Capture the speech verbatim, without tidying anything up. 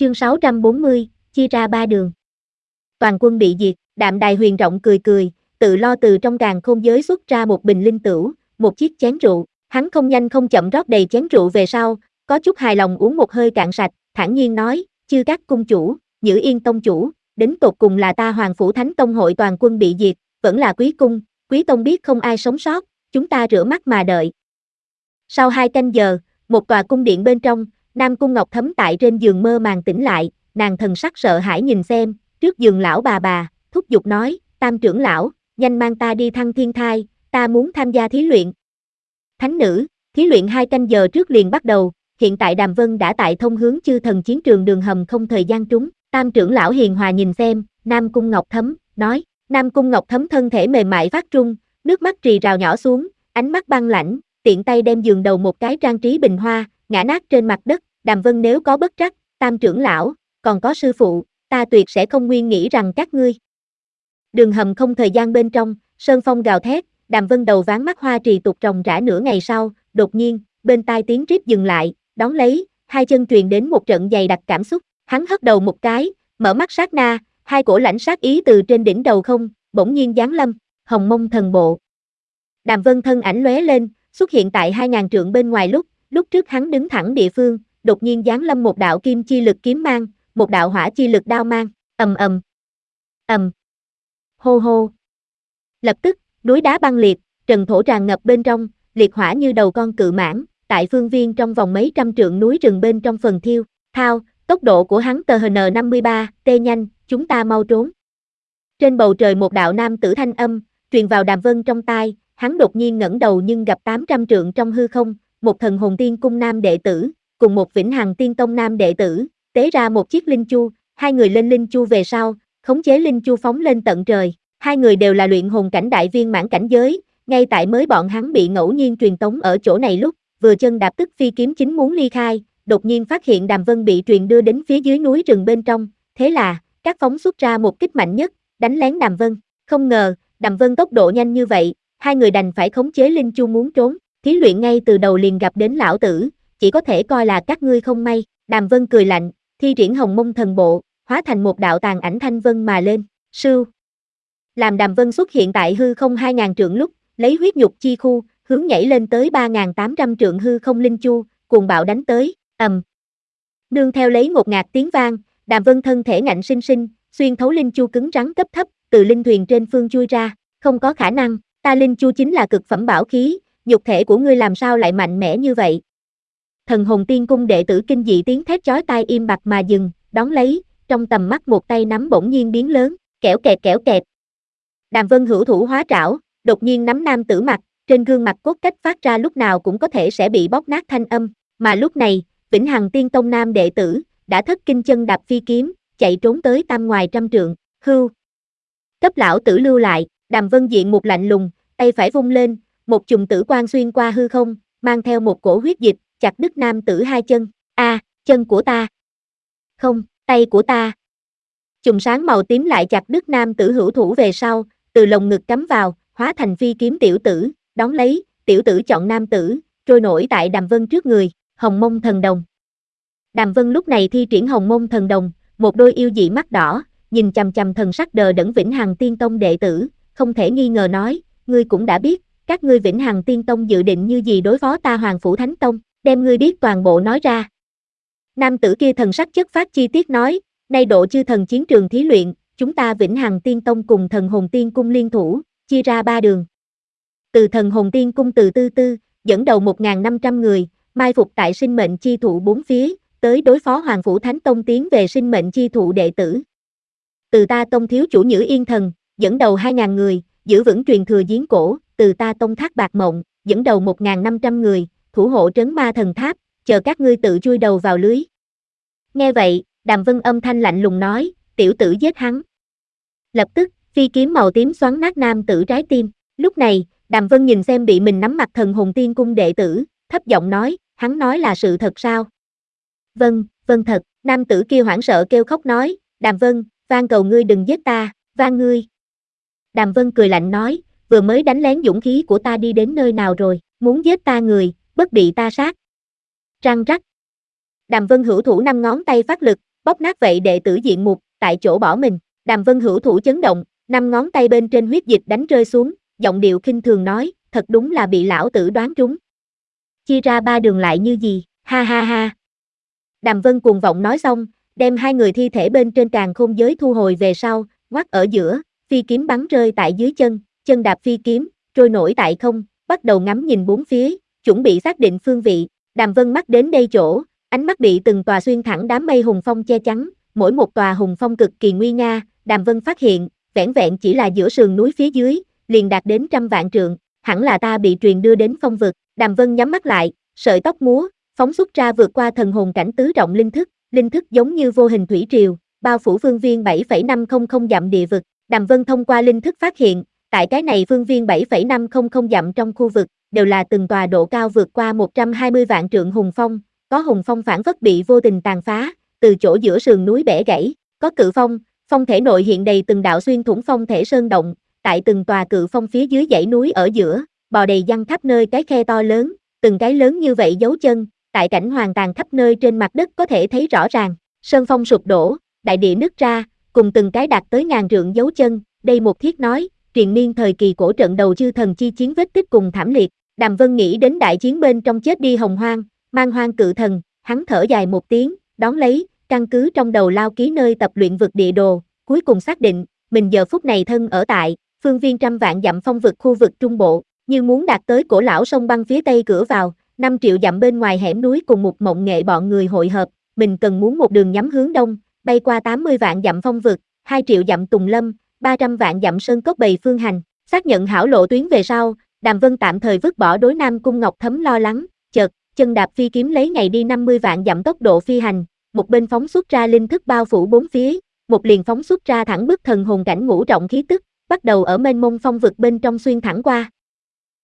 Chương sáu trăm bốn mươi, chia ra ba đường. Toàn quân bị diệt, Đạm Đài Huyền rộng cười cười, tự lo từ trong càn khôn giới xuất ra một bình linh tửu, một chiếc chén rượu, hắn không nhanh không chậm rót đầy chén rượu về sau, có chút hài lòng uống một hơi cạn sạch, thản nhiên nói, chư các cung chủ, Nhữ Yên tông chủ, đến tột cùng là ta Hoàng Phủ Thánh Tông hội toàn quân bị diệt, vẫn là Quý cung, Quý tông biết không ai sống sót, chúng ta rửa mắt mà đợi. Sau hai canh giờ, một tòa cung điện bên trong, Nam Cung Ngọc Thấm tại trên giường mơ màng tỉnh lại, nàng thần sắc sợ hãi nhìn xem, trước giường lão bà bà, thúc giục nói, Tam trưởng lão, nhanh mang ta đi thăng thiên thai, ta muốn tham gia thí luyện. Thánh nữ, thí luyện hai canh giờ trước liền bắt đầu, hiện tại Đàm Vân đã tại thông hướng chư thần chiến trường đường hầm không thời gian trúng, Tam trưởng lão hiền hòa nhìn xem, Nam Cung Ngọc Thấm, nói, Nam Cung Ngọc Thấm thân thể mềm mại phát trung, nước mắt rì rào nhỏ xuống, ánh mắt băng lãnh, tiện tay đem giường đầu một cái trang trí bình hoa, ngã nát trên mặt đất, Đàm Vân nếu có bất trắc, Tam trưởng lão, còn có sư phụ, ta tuyệt sẽ không nguyên nghĩ rằng các ngươi. Đường hầm không thời gian bên trong, sơn phong gào thét, Đàm Vân đầu ván mắt hoa trì tục ròng rã nửa ngày sau, đột nhiên, bên tai tiếng rít dừng lại, đón lấy, hai chân truyền đến một trận dày đặc cảm xúc, hắn hất đầu một cái, mở mắt sát na, hai cổ lãnh sát ý từ trên đỉnh đầu không, bỗng nhiên giáng lâm, Hồng Mông thần bộ. Đàm Vân thân ảnh lóe lên, xuất hiện tại hai ngàn trượng bên ngoài lúc, lúc trước hắn đứng thẳng địa phương, đột nhiên giáng lâm một đạo kim chi lực kiếm mang, một đạo hỏa chi lực đao mang, ầm ầm, ầm, hô hô. Lập tức, núi đá băng liệt, trần thổ tràn ngập bên trong, liệt hỏa như đầu con cự mãng, tại phương viên trong vòng mấy trăm trượng núi rừng bên trong phần thiêu, thao, tốc độ của hắn tờ hờ en năm mươi ba, tê nhanh, chúng ta mau trốn. Trên bầu trời một đạo nam tử thanh âm, truyền vào Đàm Vân trong tai, hắn đột nhiên ngẩng đầu nhưng gặp tám trăm trượng trong hư không, một thần hồn tiên cung nam đệ tử, cùng một vĩnh hằng tiên tông nam đệ tử, tế ra một chiếc linh chu, hai người lên linh chu về sau, khống chế linh chu phóng lên tận trời, hai người đều là luyện hồn cảnh đại viên mãn cảnh giới, ngay tại mới bọn hắn bị ngẫu nhiên truyền tống ở chỗ này lúc, vừa chân đạp tức phi kiếm chính muốn ly khai, đột nhiên phát hiện Đàm Vân bị truyền đưa đến phía dưới núi rừng bên trong, thế là, các phóng xuất ra một kích mạnh nhất, đánh lén Đàm Vân, không ngờ, Đàm Vân tốc độ nhanh như vậy, hai người đành phải khống chế linh chu muốn trốn, thí luyện ngay từ đầu liền gặp đến lão tử, chỉ có thể coi là các ngươi không may, Đàm Vân cười lạnh, thi triển Hồng Mông thần bộ, hóa thành một đạo tàn ảnh thanh vân mà lên, sưu. Làm Đàm Vân xuất hiện tại hư không hai ngàn trượng lúc, lấy huyết nhục chi khu, hướng nhảy lên tới ba nghìn tám trăm trượng hư không linh chu, cuồng bạo đánh tới, ầm. Nương theo lấy một ngạt tiếng vang, Đàm Vân thân thể ngạnh sinh sinh, xuyên thấu linh chu cứng rắn cấp thấp, từ linh thuyền trên phương chui ra, không có khả năng, ta linh chu chính là cực phẩm bảo khí, nhục thể của ngươi làm sao lại mạnh mẽ như vậy? Thần hồn tiên cung đệ tử kinh dị tiếng thét chói tai im bặt mà dừng, đón lấy, trong tầm mắt một tay nắm bỗng nhiên biến lớn, kẽo kẹt kẽo kẹt. Đàm Vân hữu thủ hóa trảo, đột nhiên nắm nam tử mặt, trên gương mặt cốt cách phát ra lúc nào cũng có thể sẽ bị bóp nát thanh âm, mà lúc này, vĩnh hằng tiên tông nam đệ tử, đã thất kinh chân đạp phi kiếm, chạy trốn tới tam ngoài trăm trượng, hưu. Cấp lão tử lưu lại, Đàm Vân diện một lạnh lùng, tay phải vung lên, một chùm tử quang xuyên qua hư không, mang theo một cổ huyết dịch, chặt đứt nam tử hai chân, a, à, chân của ta. Không, tay của ta. Chùm sáng màu tím lại chặt đứt nam tử hữu thủ về sau, từ lồng ngực cắm vào, hóa thành phi kiếm tiểu tử, đón lấy, tiểu tử chọn nam tử, trôi nổi tại Đàm Vân trước người, Hồng Mông thần đồng. Đàm Vân lúc này thi triển Hồng Mông thần đồng, một đôi yêu dị mắt đỏ, nhìn chằm chằm thần sắc đờ đẫn vĩnh hằng tiên tông đệ tử, không thể nghi ngờ nói, ngươi cũng đã biết, các ngươi vĩnh hằng tiên tông dự định như gì đối phó ta Hoàng Phủ Thánh Tông, đem ngươi biết toàn bộ nói ra. Nam tử kia thần sắc chất phát chi tiết nói, nay độ chư thần chiến trường thí luyện, chúng ta vĩnh hằng tiên tông cùng thần hồn tiên cung liên thủ, chia ra ba đường. Từ thần hồn tiên cung từ tư tư, dẫn đầu một nghìn năm trăm người, mai phục tại sinh mệnh chi thụ bốn phía, tới đối phó Hoàng Phủ Thánh Tông tiến về sinh mệnh chi thụ đệ tử. Từ ta tông thiếu chủ Nhữ Yên Thần, dẫn đầu hai nghìn người, giữ vững truyền thừa giếng cổ, từ ta tông Thác Bạc Mộng, dẫn đầu một nghìn năm trăm người, thủ hộ trấn ma thần tháp, chờ các ngươi tự chui đầu vào lưới. Nghe vậy, Đàm Vân âm thanh lạnh lùng nói, tiểu tử giết hắn. Lập tức, phi kiếm màu tím xoắn nát nam tử trái tim, lúc này, Đàm Vân nhìn xem bị mình nắm mặt thần hồn tiên cung đệ tử, thấp giọng nói, hắn nói là sự thật sao? Vâng, vâng thật, nam tử kia hoảng sợ kêu khóc nói, Đàm Vân, van cầu ngươi đừng giết ta, van ngươi. Đàm Vân cười lạnh nói, vừa mới đánh lén dũng khí của ta đi đến nơi nào rồi, muốn giết ta người, bất bị ta sát. Răng rắc. Đàm Vân hữu thủ năm ngón tay phát lực, bóp nát vậy đệ tử diện mục, tại chỗ bỏ mình. Đàm Vân hữu thủ chấn động, năm ngón tay bên trên huyết dịch đánh rơi xuống, giọng điệu khinh thường nói, thật đúng là bị lão tử đoán trúng. Chia ra ba đường lại như gì, ha ha ha. Đàm Vân cuồng vọng nói xong, đem hai người thi thể bên trên càn khôn giới thu hồi về sau, ngoắt ở giữa, phi kiếm bắn rơi tại dưới chân, chân đạp phi kiếm, trôi nổi tại không, bắt đầu ngắm nhìn bốn phía, chuẩn bị xác định phương vị. Đàm Vân mắt đến đây chỗ, ánh mắt bị từng tòa xuyên thẳng đám mây hùng phong che chắn, mỗi một tòa hùng phong cực kỳ nguy nga. Đàm Vân phát hiện, vẻn vẹn chỉ là giữa sườn núi phía dưới, liền đạt đến trăm vạn trượng, hẳn là ta bị truyền đưa đến phong vực. Đàm Vân nhắm mắt lại, sợi tóc múa, phóng xuất ra vượt qua thần hồn cảnh tứ trọng linh thức, linh thức giống như vô hình thủy triều, bao phủ phương viên bảy phẩy năm không không dặm địa vực. Đàm Vân thông qua linh thức phát hiện, tại cái này phương viên bảy phẩy năm không không dặm trong khu vực, đều là từng tòa độ cao vượt qua một trăm hai mươi vạn trượng hùng phong, có hùng phong phản phất bị vô tình tàn phá, từ chỗ giữa sườn núi bẻ gãy, có cự phong, phong thể nội hiện đầy từng đạo xuyên thủng phong thể sơn động, tại từng tòa cự phong phía dưới dãy núi ở giữa, bò đầy văng khắp nơi cái khe to lớn, từng cái lớn như vậy dấu chân, tại cảnh hoàn toàn khắp nơi trên mặt đất có thể thấy rõ ràng, sơn phong sụp đổ, đại địa nứt ra, cùng từng cái đạt tới ngàn trượng dấu chân, đây một thiết nói, triền miên thời kỳ cổ trận đầu chư thần chi chiến vết tích cùng thảm liệt. Đàm Vân nghĩ đến đại chiến bên trong chết đi Hồng Hoang, mang hoang cự thần, hắn thở dài một tiếng, đón lấy, căn cứ trong đầu lao ký nơi tập luyện vực địa đồ, cuối cùng xác định, mình giờ phút này thân ở tại, phương viên trăm vạn dặm phong vực khu vực trung bộ, như muốn đạt tới cổ lão sông băng phía tây cửa vào, năm triệu dặm bên ngoài hẻm núi cùng một mộng nghệ bọn người hội hợp, mình cần muốn một đường nhắm hướng đông, bay qua tám mươi vạn dặm phong vực, hai triệu dặm tùng lâm, ba trăm vạn dặm sơn cốc bầy phương hành, xác nhận hảo lộ tuyến về sau, Đàm Vân tạm thời vứt bỏ đối Nam Cung Ngọc Thấm lo lắng, chợt, chân đạp phi kiếm lấy ngày đi năm mươi vạn dặm tốc độ phi hành, một bên phóng xuất ra linh thức bao phủ bốn phía, một liền phóng xuất ra thẳng bức thần hồn cảnh ngũ trọng khí tức, bắt đầu ở mênh mông phong vực bên trong xuyên thẳng qua.